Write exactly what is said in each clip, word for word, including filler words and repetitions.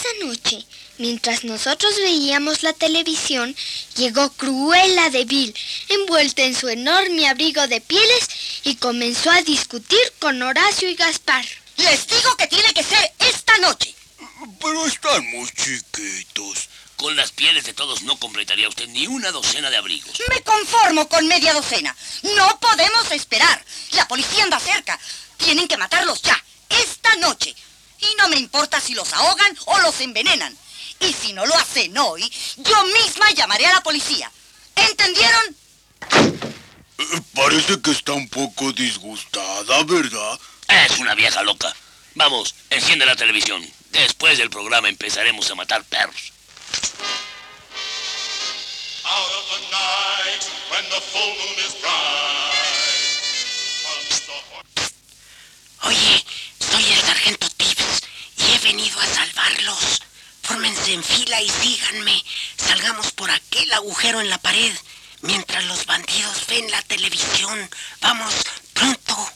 Esa noche, mientras nosotros veíamos la televisión, llegó Cruella de Vil, envuelta en su enorme abrigo de pieles, y comenzó a discutir con Horacio y Gaspar. Les digo que tiene que ser esta noche. Pero están muy chiquitos. Con las pieles de todos no completaría usted ni una docena de abrigos. Me conformo con media docena. No podemos esperar. La policía anda cerca. Tienen que matarlos ya, esta noche. Y no me importa si los ahogan o los envenenan. Y si no lo hacen hoy, yo misma llamaré a la policía. ¿Entendieron? Eh, parece que está un poco disgustada, ¿verdad? Es una vieja loca. Vamos, enciende la televisión. Después del programa empezaremos a matar perros. Out of the night, when the full moon is bright, comes the... Oye, soy el sargento Tibbs y he venido a salvarlos. Fórmense en fila y síganme. Salgamos por aquel agujero en la pared mientras los bandidos ven la televisión. Vamos, pronto.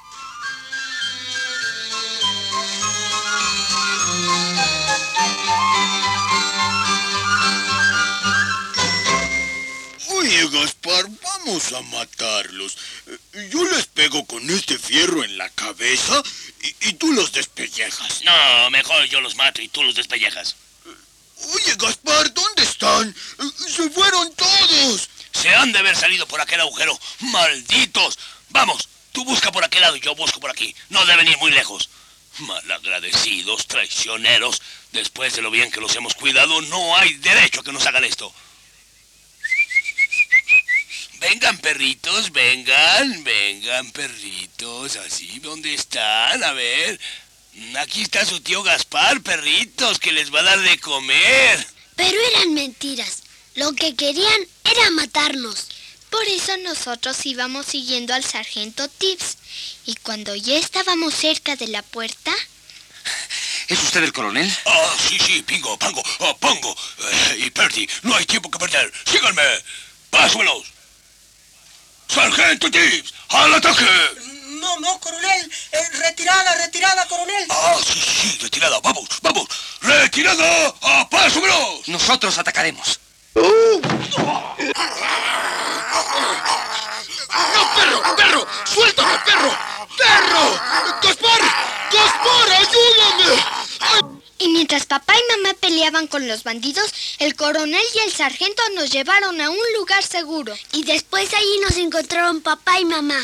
Oye, Gaspar, vamos a matarlos. Eh, Yo les pego con este fierro en la cabeza y, y tú los despellejas. No, mejor yo los mato y tú los despellejas. Oye, Gaspar, ¿dónde están? Eh, ¡Se fueron todos! Se han de haber salido por aquel agujero. ¡Malditos! Vamos, tú busca por aquel lado y yo busco por aquí. No deben ir muy lejos. Malagradecidos, traicioneros. Después de lo bien que los hemos cuidado, no hay derecho a que nos hagan esto. Vengan, perritos, vengan, vengan, perritos, así, ¿dónde están? A ver, aquí está su tío Gaspar, perritos, que les va a dar de comer. Pero eran mentiras. Lo que querían era matarnos. Por eso nosotros íbamos siguiendo al sargento Tibbs. Y cuando ya estábamos cerca de la puerta... ¿Es usted el coronel? Ah, sí, sí, Pingo, Pango, oh, Pongo eh, y Percy, no hay tiempo que perder. Síganme, pásamelos. ¡Sargento Tibbs! ¡Al ataque! No, no, coronel. Eh, retirada, retirada, coronel. Ah, sí, sí, retirada. Vamos, vamos. ¡Retirada! ¡A pásamelos! Nosotros atacaremos. ¡No, perro! ¡Perro! ¡Suéltame, perro! ¡Perro! ¡Gaspar! ¡Gaspar, ayúdame! ¡Ay! Y mientras papá y mamá peleaban con los bandidos, el coronel y el sargento nos llevaron a un lugar seguro. Y después ahí nos encontraron papá y mamá.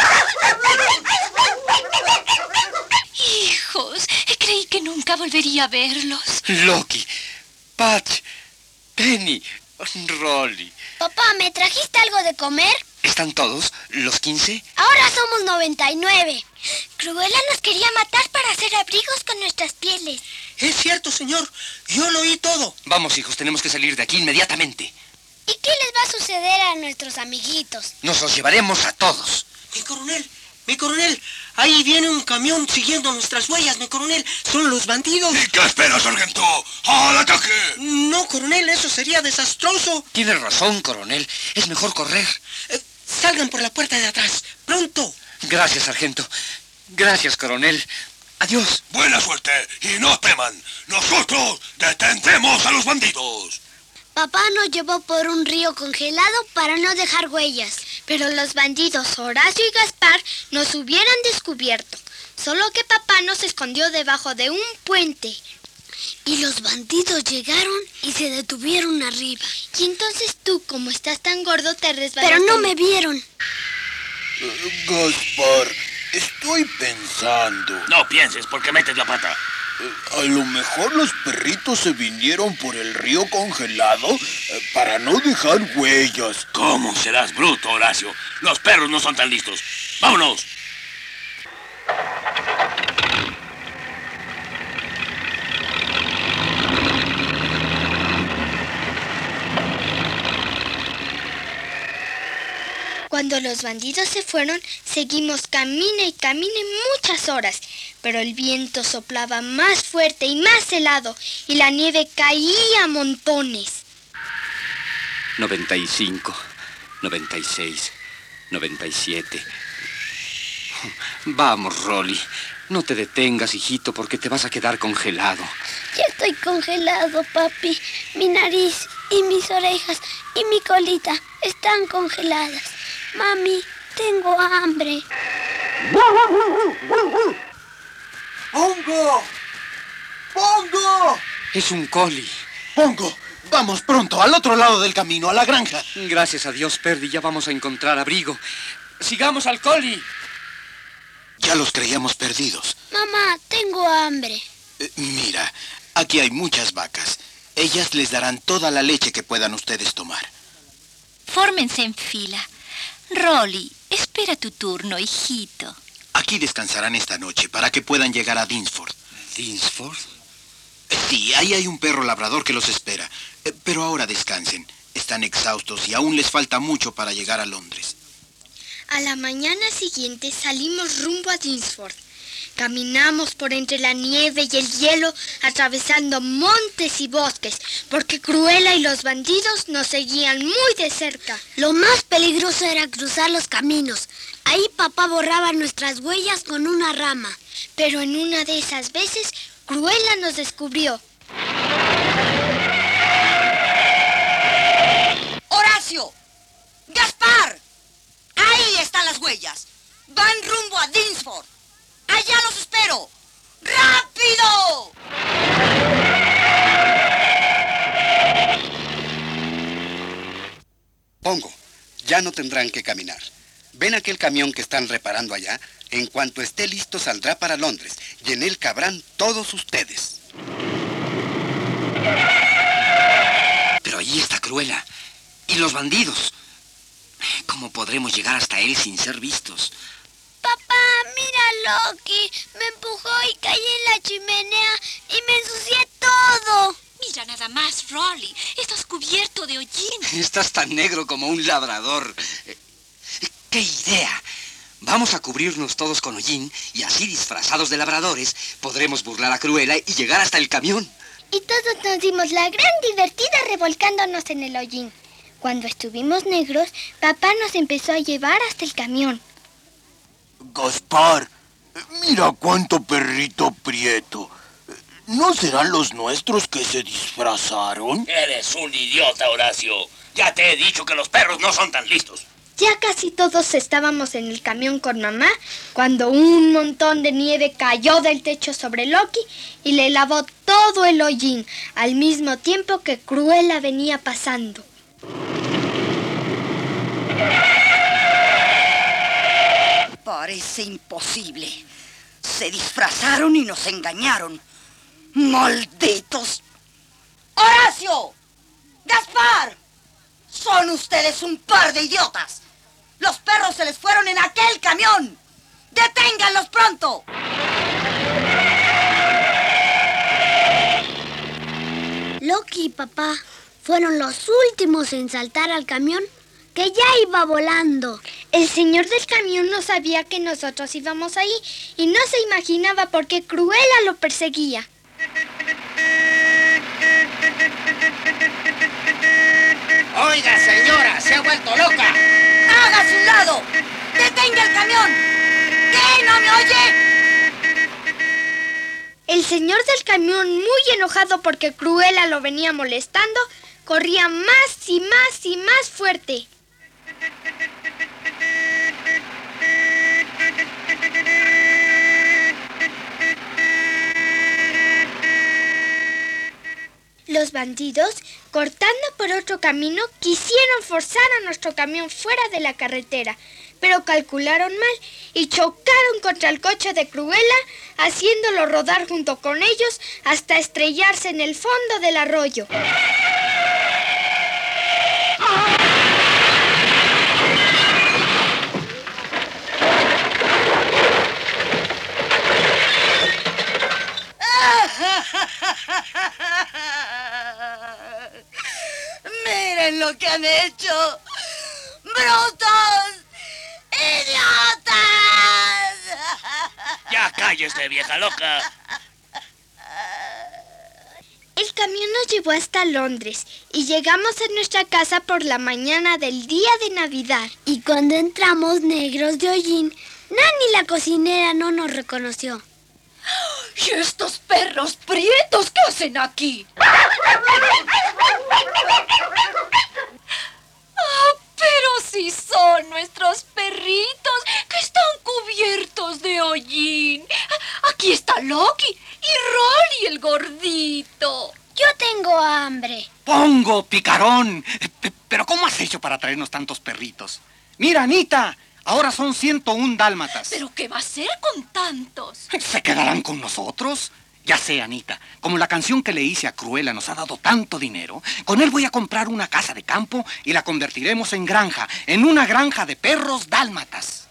Hijos, creí que nunca volvería a verlos. Loki, Patch, Penny, Rolly. Papá, ¿me trajiste algo de comer? ¿Están todos? ¿Los quince? Ahora somos noventa y nueve. Cruella nos quería matar para hacer abrigos con nuestras pieles. Es cierto, señor. Yo lo oí todo. Vamos, hijos, tenemos que salir de aquí inmediatamente. ¿Y qué les va a suceder a nuestros amiguitos? Nos los llevaremos a todos. Mi coronel, mi coronel. Ahí viene un camión siguiendo nuestras huellas, mi coronel. Son los bandidos. ¿Y qué espera, sargento? ¡Al ataque! No, coronel, eso sería desastroso. Tiene razón, coronel. Es mejor correr. Eh, salgan por la puerta de atrás. Pronto. Gracias, sargento. Gracias, coronel. Adiós. Buena suerte y no teman. Nosotros detendremos a los bandidos. Papá nos llevó por un río congelado para no dejar huellas. Pero los bandidos Horacio y Gaspar nos hubieran descubierto. Solo que papá nos escondió debajo de un puente. Y los bandidos llegaron y se detuvieron arriba. Y entonces tú, como estás tan gordo, te resbalaste. Pero no me vieron. Eh, Gaspar, estoy pensando. No pienses porque metes la pata. Eh, a lo mejor los perritos se vinieron por el río congelado eh, para no dejar huellas. ¿Cómo serás bruto, Horacio? Los perros no son tan listos. ¡Vámonos! Cuando los bandidos se fueron, seguimos camine y camine muchas horas, pero el viento soplaba más fuerte y más helado, y la nieve caía a montones. noventa y cinco, noventa y seis, noventa y siete. Vamos, Rolly. No te detengas, hijito, porque te vas a quedar congelado. Ya estoy congelado, papi. Mi nariz y mis orejas y mi colita están congeladas. Mami, tengo hambre. ¡Pongo! ¡Pongo! Es un coli. ¡Pongo! Vamos pronto, al otro lado del camino, a la granja. Gracias a Dios, Perdi, ya vamos a encontrar abrigo. ¡Sigamos al coli! Ya los creíamos perdidos. Mamá, tengo hambre. Eh, mira, aquí hay muchas vacas. Ellas les darán toda la leche que puedan ustedes tomar. Fórmense en fila. Rolly, espera tu turno, hijito. Aquí descansarán esta noche para que puedan llegar a Dinsford. ¿Dinsford? Eh, Sí, ahí hay un perro labrador que los espera. Eh, Pero ahora descansen. Están exhaustos y aún les falta mucho para llegar a Londres. A la mañana siguiente salimos rumbo a Dinsford. Caminamos por entre la nieve y el hielo, atravesando montes y bosques, porque Cruella y los bandidos nos seguían muy de cerca. Lo más peligroso era cruzar los caminos. Ahí papá borraba nuestras huellas con una rama. Pero en una de esas veces, Cruella nos descubrió. ¡Horacio! ¡Gaspar! Ahí están las huellas. Van rumbo a Dinsford. ¡Allá los espero! ¡Rápido! Pongo, ya no tendrán que caminar. ¿Ven aquel camión que están reparando allá? En cuanto esté listo saldrá para Londres y en él cabrán todos ustedes. Pero allí está Cruella. ¿Y los bandidos? ¿Cómo podremos llegar hasta él sin ser vistos? Papá, mira Loki. Me empujó y caí en la chimenea y me ensucié todo. Mira nada más, Rolly. Estás cubierto de hollín. Estás tan negro como un labrador. Eh, ¡Qué idea! Vamos a cubrirnos todos con hollín y así, disfrazados de labradores, podremos burlar a Cruella y llegar hasta el camión. Y todos nos dimos la gran divertida revolcándonos en el hollín. Cuando estuvimos negros, papá nos empezó a llevar hasta el camión. Gaspar, mira cuánto perrito prieto. ¿No serán los nuestros que se disfrazaron? Eres un idiota, Horacio. Ya te he dicho que los perros no son tan listos. Ya casi todos estábamos en el camión con mamá cuando un montón de nieve cayó del techo sobre Loki y le lavó todo el hollín, al mismo tiempo que Cruella venía pasando. Parece imposible. Se disfrazaron y nos engañaron. ¡Malditos! ¡Horacio! ¡Gaspar! Son ustedes un par de idiotas. Los perros se les fueron en aquel camión. ¡Deténganlos pronto! Loki y papá fueron los últimos en saltar al camión, que ya iba volando. El señor del camión no sabía que nosotros íbamos ahí y no se imaginaba por qué Cruella lo perseguía. Oiga, señora, se ha vuelto loca. ¡Hágase un lado! ¡Detenga el camión! ¿Qué? ¿No me oye? El señor del camión, muy enojado porque Cruella lo venía molestando, corría más y más y más fuerte. Los bandidos, cortando por otro camino, quisieron forzar a nuestro camión fuera de la carretera, pero calcularon mal y chocaron contra el coche de Cruella, haciéndolo rodar junto con ellos hasta estrellarse en el fondo del arroyo. ¡Miren lo que han hecho! ¡Brutos! ¡Idiotas! Ya cállese, vieja loca. El camión nos llevó hasta Londres y llegamos a nuestra casa por la mañana del día de Navidad. Y cuando entramos negros de hollín, Nani la cocinera no nos reconoció. ¿Y estos perros prietos qué hacen aquí? ¡Ah, pero sí son nuestros perritos que están cubiertos de hollín! Aquí está Loki y Rolly el gordito. Yo tengo hambre. Pongo, picarón. P- Pero ¿cómo has hecho para traernos tantos perritos? Mira, Anita, ahora son ciento un dálmatas. ¿Pero qué va a hacer con tantos? ¿Se quedarán con nosotros? Ya sé, Anita, como la canción que le hice a Cruella nos ha dado tanto dinero, con él voy a comprar una casa de campo y la convertiremos en granja, en una granja de perros dálmatas.